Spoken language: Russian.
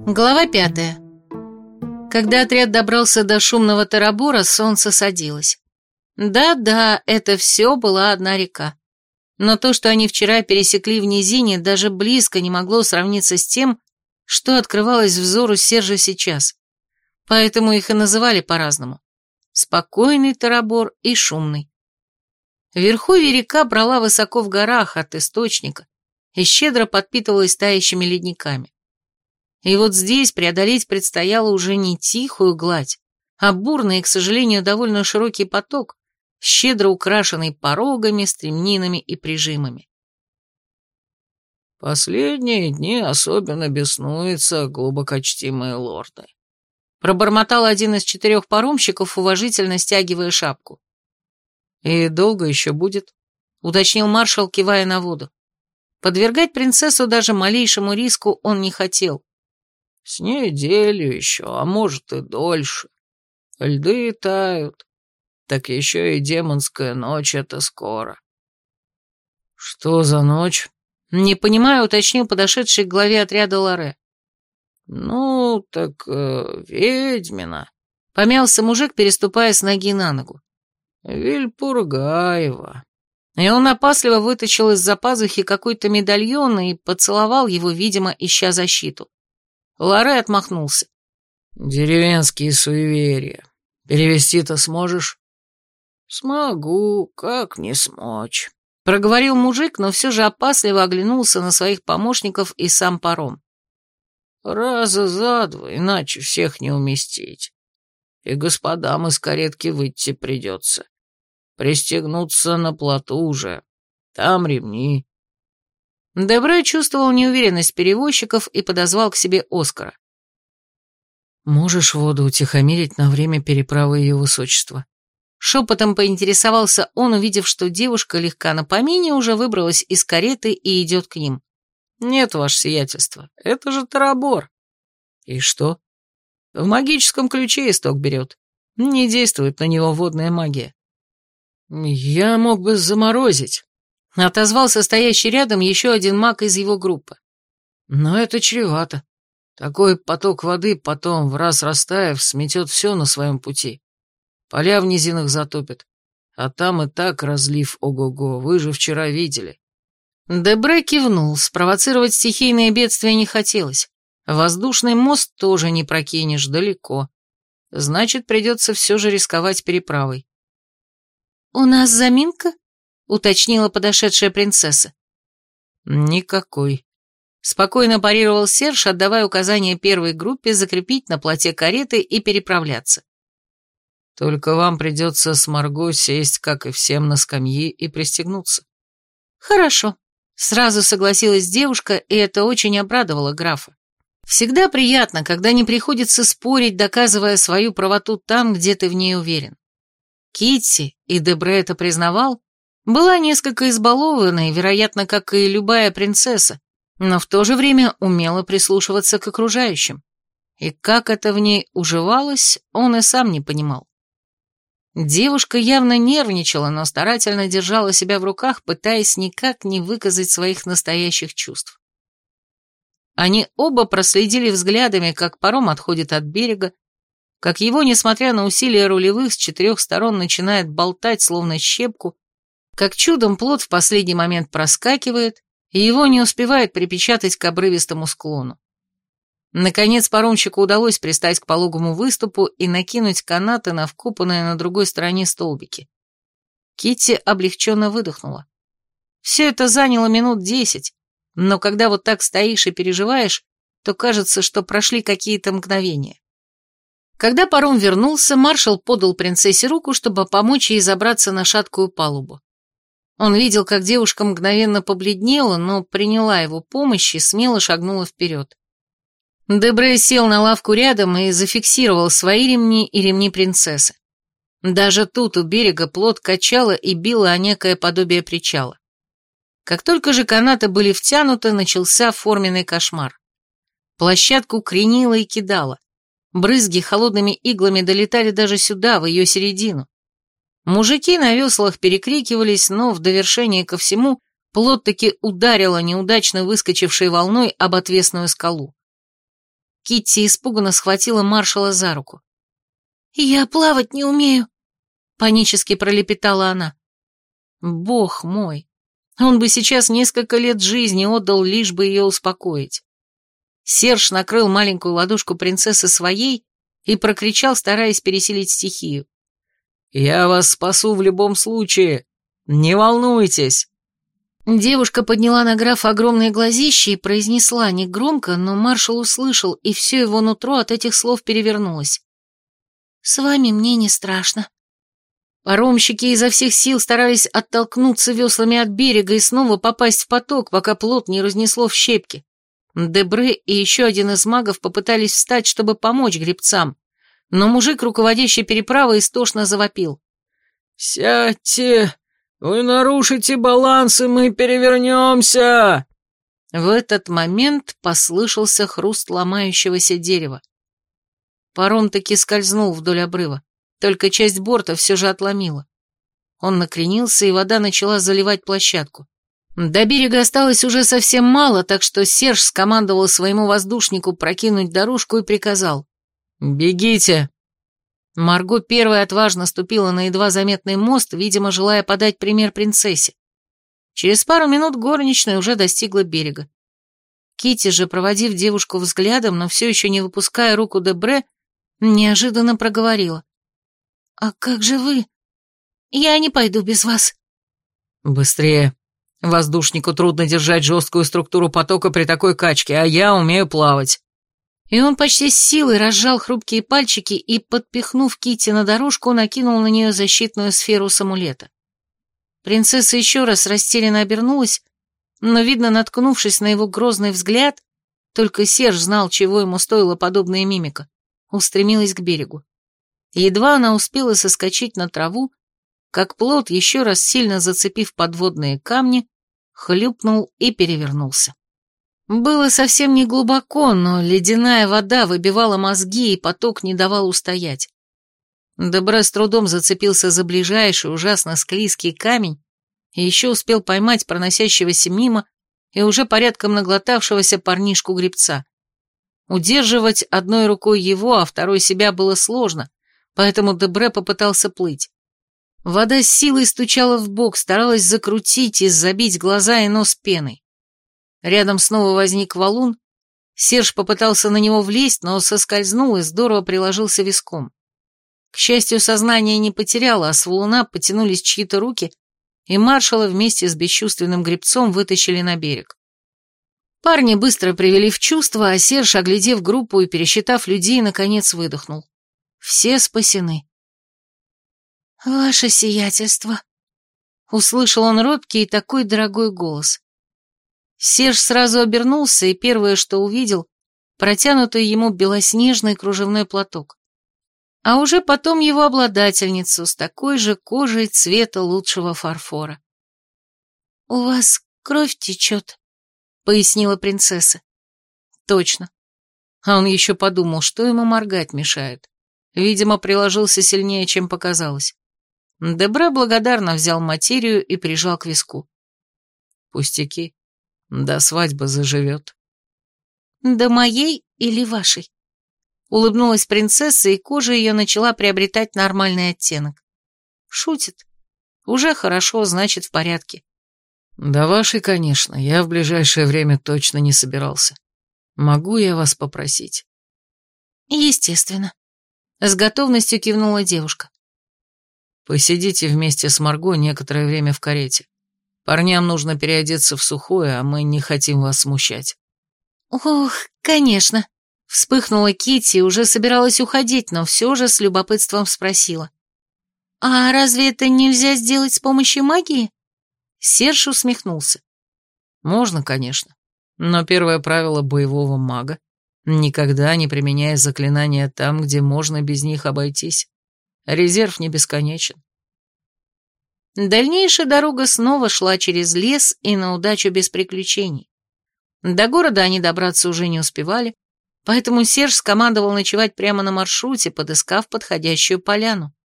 Глава 5. Когда отряд добрался до шумного Тарабора, солнце садилось. Да-да, это все была одна река. Но то, что они вчера пересекли в низине, даже близко не могло сравниться с тем, что открывалось взору Сержа сейчас. Поэтому их и называли по-разному. Спокойный Тарабор и шумный. В верховье река брала высоко в горах от источника и щедро подпитывалась тающими ледниками. И вот здесь преодолеть предстояло уже не тихую гладь, а бурный и, к сожалению, довольно широкий поток, щедро украшенный порогами, стремнинами и прижимами. «Последние дни особенно беснуются глубокочтимые лорды», пробормотал один из 4 паромщиков, уважительно стягивая шапку. «И долго еще будет?» уточнил маршал, кивая на воду. Подвергать принцессу даже малейшему риску он не хотел. «С неделю еще, а может и дольше. Льды тают, так еще и демонская ночь — это скоро». «Что за ночь?» Не понимаю, уточнил подошедший к главе отряда Лоре. «Ну, так ведьмина», — помялся мужик, переступая с ноги на ногу. «Вильпургаева». И он опасливо вытащил из-за пазухи какой-то медальон и поцеловал его, видимо, ища защиту. Лоре отмахнулся. «Деревенские суеверия. Перевести-то сможешь?» «Смогу, как не смочь», — проговорил мужик, но все же опасливо оглянулся на своих помощников и сам паром. «Раза за два, иначе всех не уместить. И господам из каретки выйти придется. Пристегнуться на плоту уже. Там ремни». Дебре чувствовал неуверенность перевозчиков и подозвал к себе Оскара. «Можешь воду утихомирить на время переправы ее высочества?» Шепотом поинтересовался он, увидев, что девушка легка на помине уже выбралась из кареты и идет к ним. «Нет, ваше сиятельство, это же Тарабор». «И что?» «В магическом ключе исток берет. Не действует на него водная магия». «Я мог бы заморозить», — отозвался стоящий рядом еще один маг из его группы. «Но это чревато. Такой поток воды потом, в раз растаяв, сметет все на своем пути. Поля в низинах затопит. А там и так разлив ого-го, вы же вчера видели». Дебре кивнул, спровоцировать стихийное бедствие не хотелось. Воздушный мост тоже не прокинешь, далеко. Значит, придется все же рисковать переправой. «У нас заминка?» — уточнила подошедшая принцесса. «Никакой», — спокойно парировал Серж, отдавая указание первой группе закрепить на плоте кареты и переправляться. «Только вам придется с Марго сесть, как и всем, на скамьи и пристегнуться». «Хорошо», — сразу согласилась девушка, и это очень обрадовало графа. Всегда приятно, когда не приходится спорить, доказывая свою правоту там, где ты в ней уверен. Китти, и Дебре это признавал, была несколько избалованной, вероятно, как и любая принцесса, но в то же время умела прислушиваться к окружающим. И как это в ней уживалось, он и сам не понимал. Девушка явно нервничала, но старательно держала себя в руках, пытаясь никак не выказать своих настоящих чувств. Они оба проследили взглядами, как паром отходит от берега, как его, несмотря на усилия рулевых, с 4 сторон начинает болтать, словно щепку, как чудом плот в последний момент проскакивает, и его не успевает припечатать к обрывистому склону. Наконец паромщику удалось пристать к пологому выступу и накинуть канаты на вкопанные на другой стороне столбики. Китти облегченно выдохнула. Все это заняло минут 10, но когда вот так стоишь и переживаешь, то кажется, что прошли какие-то мгновения. Когда паром вернулся, маршал подал принцессе руку, чтобы помочь ей забраться на шаткую палубу. Он видел, как девушка мгновенно побледнела, но приняла его помощь и смело шагнула вперед. Дебре сел на лавку рядом и зафиксировал свои ремни и ремни принцессы. Даже тут у берега плот качало и било о некое подобие причала. Как только же канаты были втянуты, начался форменный кошмар. Площадку кренило и кидало. Брызги холодными иглами долетали даже сюда, в ее середину. Мужики на веслах перекрикивались, но в довершение ко всему плот таки ударило неудачно выскочившей волной об отвесную скалу. Китти испуганно схватила маршала за руку. «Я плавать не умею», — панически пролепетала она. Бог мой, он бы сейчас несколько лет жизни отдал, лишь бы ее успокоить. Серж накрыл маленькую ладошку принцессы своей и прокричал, стараясь пересилить стихию. «Я вас спасу в любом случае, не волнуйтесь». Девушка подняла на графа огромные глазища и произнесла негромко, но маршал услышал, и все его нутро от этих слов перевернулось. «С вами мне не страшно». Паромщики изо всех сил старались оттолкнуться веслами от берега и снова попасть в поток, пока плот не разнесло в щепки. Дебре и еще один из магов попытались встать, чтобы помочь гребцам, но мужик, руководящий переправой, истошно завопил. «Сядьте! Вы нарушите баланс, и мы перевернемся!» В этот момент послышался хруст ломающегося дерева. Паром таки скользнул вдоль обрыва, только часть борта все же отломила. Он накренился, и вода начала заливать площадку. До берега осталось уже совсем мало, так что Серж скомандовал своему воздушнику прокинуть дорожку и приказал: «Бегите!» Марго первой отважно ступила на едва заметный мост, видимо, желая подать пример принцессе. Через пару минут горничная уже достигла берега. Китти же, проводив девушку взглядом, но все еще не выпуская руку Дебре, неожиданно проговорила. «А как же вы? Я не пойду без вас». «Быстрее. Воздушнику трудно держать жесткую структуру потока при такой качке, а я умею плавать». И он почти с силой разжал хрупкие пальчики и, подпихнув Китти на дорожку, накинул на нее защитную сферу с амулета. Принцесса еще раз растерянно обернулась, но, видно, наткнувшись на его грозный взгляд, только Серж знал, чего ему стоила подобная мимика, устремилась к берегу. Едва она успела соскочить на траву, как плот, еще раз сильно зацепив подводные камни, хлюпнул и перевернулся. Было совсем не глубоко, но ледяная вода выбивала мозги, и поток не давал устоять. Дебре с трудом зацепился за ближайший ужасно склизкий камень и еще успел поймать проносящегося мимо и уже порядком наглотавшегося парнишку-гребца. Удерживать одной рукой его, а второй себя было сложно, поэтому Дебре попытался плыть. Вода с силой стучала в бок, старалась закрутить и забить глаза и нос пеной. Рядом снова возник валун. Серж попытался на него влезть, но соскользнул и здорово приложился виском. К счастью, сознание не потеряло, а с валуна потянулись чьи-то руки, и маршала вместе с бесчувственным гребцом вытащили на берег. Парни быстро привели в чувство, а Серж, оглядев группу и пересчитав людей, наконец выдохнул. Все спасены. «Ваше сиятельство», — услышал он робкий и такой дорогой голос. Серж сразу обернулся, и первое, что увидел, протянутый ему белоснежный кружевной платок. А уже потом его обладательницу с такой же кожей цвета лучшего фарфора. «У вас кровь течет», — пояснила принцесса. «Точно». А он еще подумал, что ему моргать мешает. Видимо, приложился сильнее, чем показалось. Дебре благодарно взял материю и прижал к виску. «Пустяки. До свадьбы заживет». «До моей или вашей?» Улыбнулась принцесса, и кожа ее начала приобретать нормальный оттенок. Шутит. Уже хорошо, значит, в порядке. «До вашей, конечно. Я в ближайшее время точно не собирался. Могу я вас попросить?» «Естественно». С готовностью кивнула девушка. «Посидите вместе с Марго некоторое время в карете. Парням нужно переодеться в сухое, а мы не хотим вас смущать». «Ох, конечно», — вспыхнула Китти и уже собиралась уходить, но все же с любопытством спросила. «А разве это нельзя сделать с помощью магии?» Серж усмехнулся. «Можно, конечно, но первое правило боевого мага — никогда не применяя заклинания там, где можно без них обойтись. Резерв не бесконечен». Дальнейшая дорога снова шла через лес и на удачу без приключений. До города они добраться уже не успевали, поэтому Серж скомандовал ночевать прямо на маршруте, подыскав подходящую поляну.